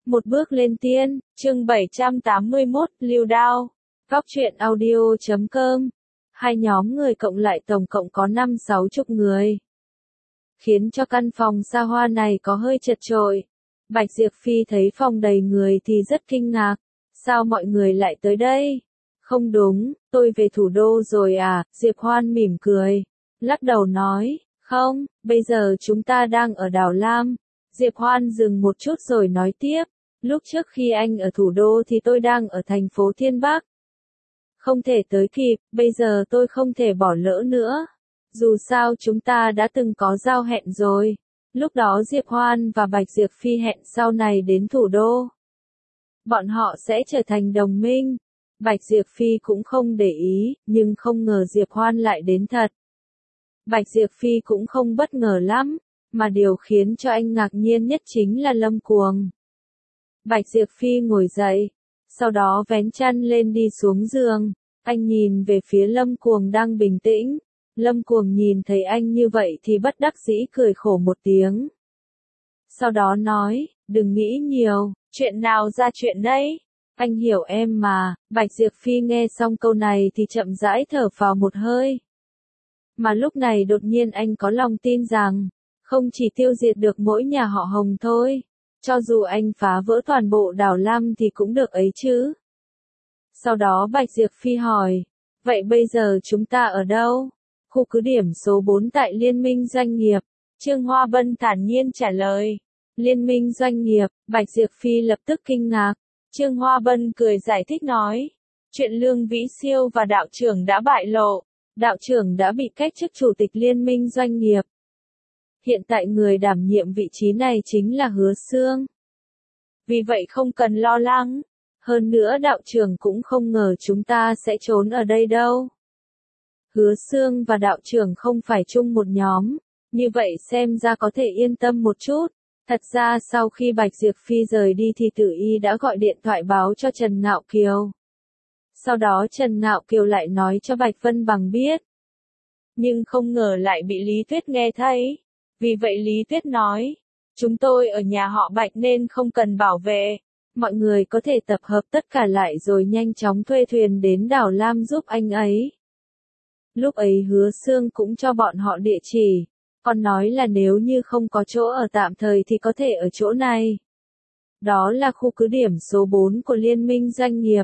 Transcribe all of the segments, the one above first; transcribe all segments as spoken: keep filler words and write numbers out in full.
Một bước lên tiên, chương bảy trăm tám mươi mốt, Lưu Đao. Góc truyện audio chấm com. Hai nhóm người cộng lại tổng cộng có năm sáu chục người. Khiến cho căn phòng xa hoa này có hơi chật chội. Bạch Diệp Phi thấy phòng đầy người thì rất kinh ngạc. Sao mọi người lại tới đây? Không đúng, tôi về thủ đô rồi à? Diệp Hoan mỉm cười. Lắc đầu nói, không, bây giờ chúng ta đang ở Đào Lam. Diệp Hoan dừng một chút rồi nói tiếp. Lúc trước khi anh ở thủ đô thì tôi đang ở thành phố Thiên Bắc. Không thể tới kịp, bây giờ tôi không thể bỏ lỡ nữa. Dù sao chúng ta đã từng có giao hẹn rồi. Lúc đó Diệp Hoan và Bạch Diệp Phi hẹn sau này đến thủ đô. Bọn họ sẽ trở thành đồng minh. Bạch Diệp Phi cũng không để ý, nhưng không ngờ Diệp Hoan lại đến thật. Bạch Diệp Phi cũng không bất ngờ lắm, mà điều khiến cho anh ngạc nhiên nhất chính là Lâm Cuồng. Bạch Diệp Phi ngồi dậy, sau đó vén chăn lên đi xuống giường, anh nhìn về phía Lâm Cuồng đang bình tĩnh. Lâm Cuồng nhìn thấy anh như vậy thì bất đắc dĩ cười khổ một tiếng. Sau đó nói, đừng nghĩ nhiều, chuyện nào ra chuyện đấy, anh hiểu em mà. Bạch Diệp Phi nghe xong câu này thì chậm rãi thở phào một hơi. Mà lúc này đột nhiên anh có lòng tin rằng, không chỉ tiêu diệt được mỗi nhà họ Hồng thôi, cho dù anh phá vỡ toàn bộ Đào Lam thì cũng được ấy chứ. Sau đó Bạch Diệp Phi hỏi, vậy bây giờ chúng ta ở đâu? Khu cứ điểm số bốn tại Liên minh Doanh nghiệp. Trương Hoa Bân thản nhiên trả lời. Liên minh Doanh nghiệp. Bạch Diệp Phi lập tức kinh ngạc. Trương Hoa Bân cười giải thích nói, chuyện Lương Vĩ Siêu và đạo trưởng đã bại lộ. Đạo trưởng đã bị cách chức chủ tịch Liên minh Doanh nghiệp. Hiện tại người đảm nhiệm vị trí này chính là Hứa Xương. Vì vậy không cần lo lắng. Hơn nữa đạo trưởng cũng không ngờ chúng ta sẽ trốn ở đây đâu. Hứa Xương và đạo trưởng không phải chung một nhóm. Như vậy xem ra có thể yên tâm một chút. Thật ra sau khi Bạch Diệp Phi rời đi thì Tử Y đã gọi điện thoại báo cho Trần Ngạo Kiều. Sau đó Trần Ngạo Kiều lại nói cho Bạch Vân Bằng biết. Nhưng không ngờ lại bị Lý Tuyết nghe thấy. Vì vậy Lý Tuyết nói, chúng tôi ở nhà họ Bạch nên không cần bảo vệ. Mọi người có thể tập hợp tất cả lại rồi nhanh chóng thuê thuyền đến Đào Lam giúp anh ấy. Lúc ấy Hứa Xương cũng cho bọn họ địa chỉ, còn nói là nếu như không có chỗ ở tạm thời thì có thể ở chỗ này. Đó là khu cứ điểm số bốn của Liên minh Doanh nghiệp.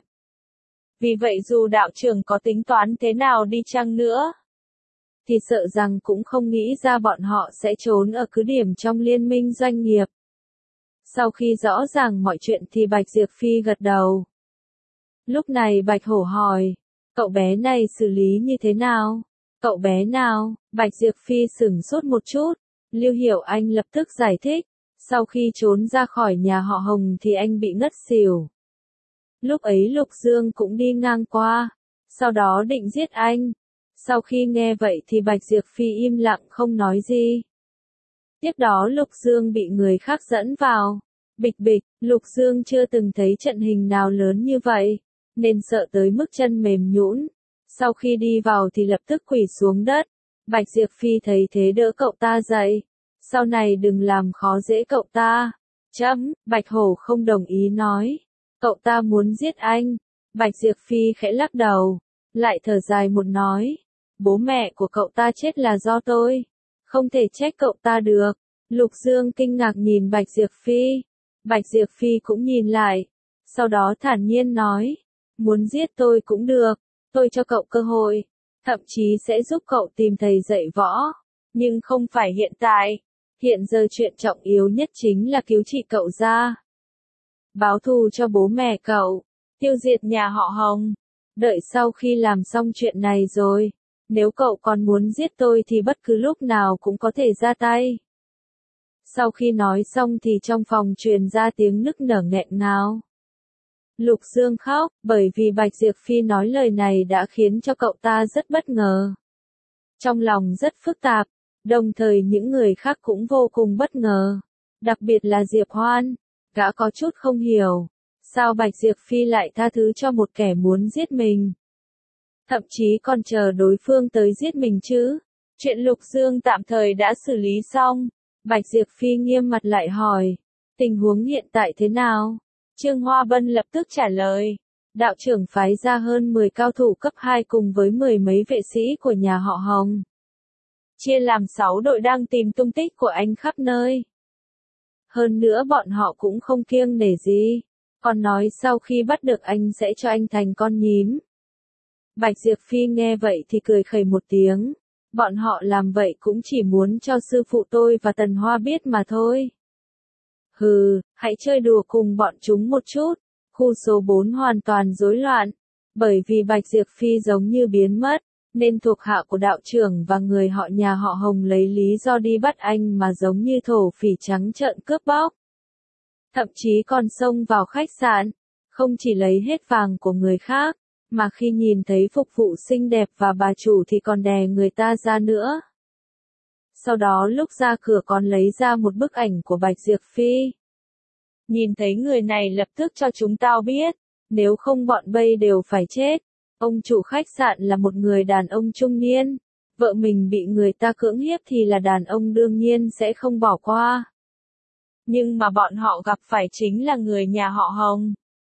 Vì vậy dù đạo trưởng có tính toán thế nào đi chăng nữa, thì sợ rằng cũng không nghĩ ra bọn họ sẽ trốn ở cứ điểm trong Liên minh Doanh nghiệp. Sau khi rõ ràng mọi chuyện thì Bạch Diệp Phi gật đầu. Lúc này Bạch Hổ hỏi, cậu bé này xử lý như thế nào? Cậu bé nào? Bạch Diệp Phi sửng sốt một chút. Lưu Hiểu Anh lập tức giải thích. Sau khi trốn ra khỏi nhà họ Hồng thì anh bị ngất xỉu. Lúc ấy Lục Dương cũng đi ngang qua. Sau đó định giết anh. Sau khi nghe vậy thì Bạch Diệp Phi im lặng không nói gì. Tiếp đó Lục Dương bị người khác dẫn vào. Bịch bịch, Lục Dương chưa từng thấy trận hình nào lớn như vậy, nên sợ tới mức chân mềm nhũn. Sau khi đi vào thì lập tức quỳ xuống đất. Bạch Diệp Phi thấy thế đỡ cậu ta dậy. Sau này đừng làm khó dễ cậu ta. Chấm, Bạch Hổ không đồng ý nói. Cậu ta muốn giết anh. Bạch Diệp Phi khẽ lắc đầu. Lại thở dài một nói. Bố mẹ của cậu ta chết là do tôi. Không thể trách cậu ta được. Lục Dương kinh ngạc nhìn Bạch Diệp Phi. Bạch Diệp Phi cũng nhìn lại. Sau đó thản nhiên nói. Muốn giết tôi cũng được. Tôi cho cậu cơ hội. Thậm chí sẽ giúp cậu tìm thầy dạy võ. Nhưng không phải hiện tại. Hiện giờ chuyện trọng yếu nhất chính là cứu trị cậu ra. Báo thù cho bố mẹ cậu. Tiêu diệt nhà họ Hồng. Đợi sau khi làm xong chuyện này rồi. Nếu cậu còn muốn giết tôi thì bất cứ lúc nào cũng có thể ra tay. Sau khi nói xong thì trong phòng truyền ra tiếng nức nở nghẹn ngào. Lục Dương khóc, bởi vì Bạch Diệp Phi nói lời này đã khiến cho cậu ta rất bất ngờ. Trong lòng rất phức tạp, đồng thời những người khác cũng vô cùng bất ngờ. Đặc biệt là Diệp Hoan, gã có chút không hiểu. Sao Bạch Diệp Phi lại tha thứ cho một kẻ muốn giết mình? Thậm chí còn chờ đối phương tới giết mình chứ? Chuyện Lục Dương tạm thời đã xử lý xong. Bạch Diệp Phi nghiêm mặt lại hỏi. Tình huống hiện tại thế nào? Trương Hoa Bân lập tức trả lời. Đạo trưởng phái ra hơn mười cao thủ cấp hai cùng với mười mấy vệ sĩ của nhà họ Hồng. Chia làm sáu đội đang tìm tung tích của anh khắp nơi. Hơn nữa bọn họ cũng không kiêng nể gì. Còn nói sau khi bắt được anh sẽ cho anh thành con nhím. Bạch Diệp Phi nghe vậy thì cười khẩy một tiếng. Bọn họ làm vậy cũng chỉ muốn cho sư phụ tôi và Tần Hoa biết mà thôi. Hừ, hãy chơi đùa cùng bọn chúng một chút. Khu số bốn hoàn toàn rối loạn. Bởi vì Bạch Diệp Phi giống như biến mất, nên thuộc hạ của đạo trưởng và người họ nhà họ Hồng lấy lý do đi bắt anh mà giống như thổ phỉ trắng trợn cướp bóc. Thậm chí còn xông vào khách sạn, không chỉ lấy hết vàng của người khác, mà khi nhìn thấy phục vụ xinh đẹp và bà chủ thì còn đè người ta ra nữa. Sau đó lúc ra cửa còn lấy ra một bức ảnh của Bạch Diệp Phi. Nhìn thấy người này lập tức cho chúng tao biết, nếu không bọn bây đều phải chết. Ông chủ khách sạn là một người đàn ông trung niên, vợ mình bị người ta cưỡng hiếp thì là đàn ông đương nhiên sẽ không bỏ qua. Nhưng mà bọn họ gặp phải chính là người nhà họ Hồng.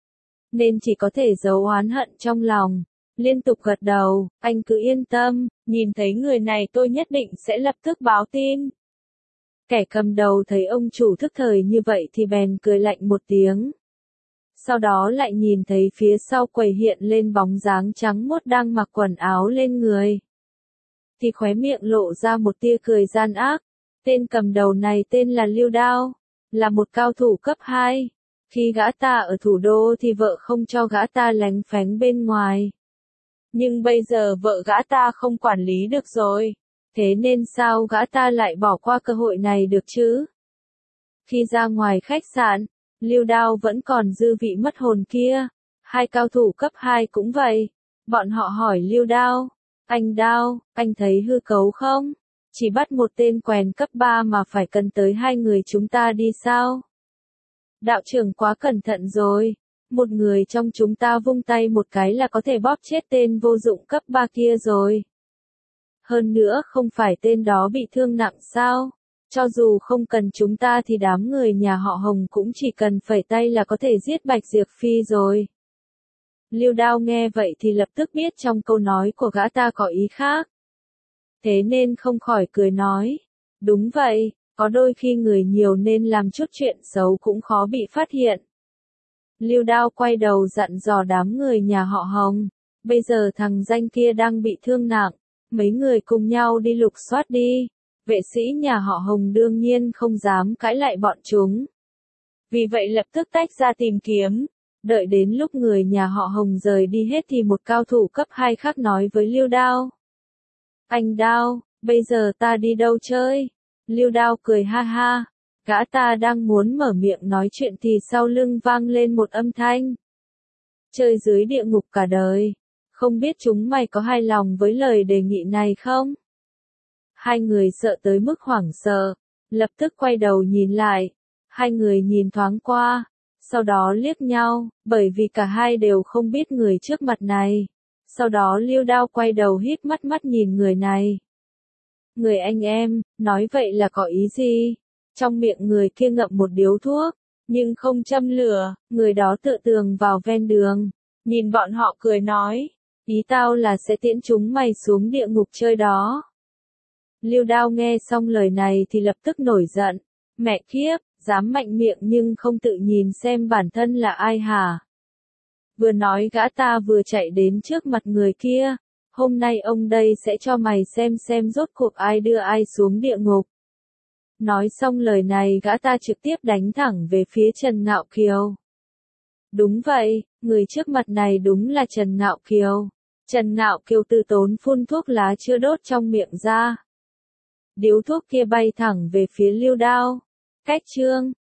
Nên chỉ có thể giấu oán hận trong lòng, liên tục gật đầu, anh cứ yên tâm, nhìn thấy người này tôi nhất định sẽ lập tức báo tin. Kẻ cầm đầu thấy ông chủ thức thời như vậy thì bèn cười lạnh một tiếng. Sau đó lại nhìn thấy phía sau quầy hiện lên bóng dáng trắng muốt đang mặc quần áo lên người. Thì khóe miệng lộ ra một tia cười gian ác. Tên cầm đầu này tên là Lưu Đao, là một cao thủ cấp hai. Khi gã ta ở thủ đô thì vợ không cho gã ta lánh phánh bên ngoài. Nhưng bây giờ vợ gã ta không quản lý được rồi. Thế nên sao gã ta lại bỏ qua cơ hội này được chứ? Khi ra ngoài khách sạn, Lưu Đao vẫn còn dư vị mất hồn kia. Hai cao thủ cấp hai cũng vậy. Bọn họ hỏi Lưu Đao, anh Đao, anh thấy hư cấu không? Chỉ bắt một tên quèn cấp ba mà phải cần tới hai người chúng ta đi sao? Đạo trưởng quá cẩn thận rồi. Một người trong chúng ta vung tay một cái là có thể bóp chết tên vô dụng cấp ba kia rồi. Hơn nữa không phải tên đó bị thương nặng sao? Cho dù không cần chúng ta thì đám người nhà họ Hồng cũng chỉ cần phẩy tay là có thể giết Bạch Diệp Phi rồi. Lưu Đao nghe vậy thì lập tức biết trong câu nói của gã ta có ý khác. Thế nên không khỏi cười nói. Đúng vậy, có đôi khi người nhiều nên làm chút chuyện xấu cũng khó bị phát hiện. Lưu Đao quay đầu dặn dò đám người nhà họ Hồng. Bây giờ thằng danh kia đang bị thương nặng. Mấy người cùng nhau đi lục soát đi. Vệ sĩ nhà họ Hồng đương nhiên không dám cãi lại bọn chúng. Vì vậy lập tức tách ra tìm kiếm. Đợi đến lúc người nhà họ Hồng rời đi hết thì một cao thủ cấp hai khác nói với Lưu Đao. Anh Đao, bây giờ ta đi đâu chơi? Lưu Đao cười ha ha. Gã ta đang muốn mở miệng nói chuyện thì sau lưng vang lên một âm thanh. Chơi dưới địa ngục cả đời. Không biết chúng mày có hài lòng với lời đề nghị này không? Hai người sợ tới mức hoảng sợ, lập tức quay đầu nhìn lại. Hai người nhìn thoáng qua, sau đó liếc nhau, bởi vì cả hai đều không biết người trước mặt này. Sau đó Lưu Đao quay đầu híp mắt mắt nhìn người này. Người anh em, nói vậy là có ý gì? Trong miệng người kia ngậm một điếu thuốc, nhưng không châm lửa, người đó tựa tường vào ven đường. Nhìn bọn họ cười nói, ý tao là sẽ tiễn chúng mày xuống địa ngục chơi đó. Lưu Đao nghe xong lời này thì lập tức nổi giận. Mẹ kiếp, dám mạnh miệng nhưng không tự nhìn xem bản thân là ai hả? Vừa nói gã ta vừa chạy đến trước mặt người kia. Hôm nay ông đây sẽ cho mày xem xem rốt cuộc ai đưa ai xuống địa ngục. Nói xong lời này gã ta trực tiếp đánh thẳng về phía Trần Ngạo Kiều. Đúng vậy, người trước mặt này đúng là Trần Ngạo Kiều. Trần Ngạo Kiều từ tốn phun thuốc lá chưa đốt trong miệng ra. Điếu thuốc kia bay thẳng về phía Lưu Đao. Cách chương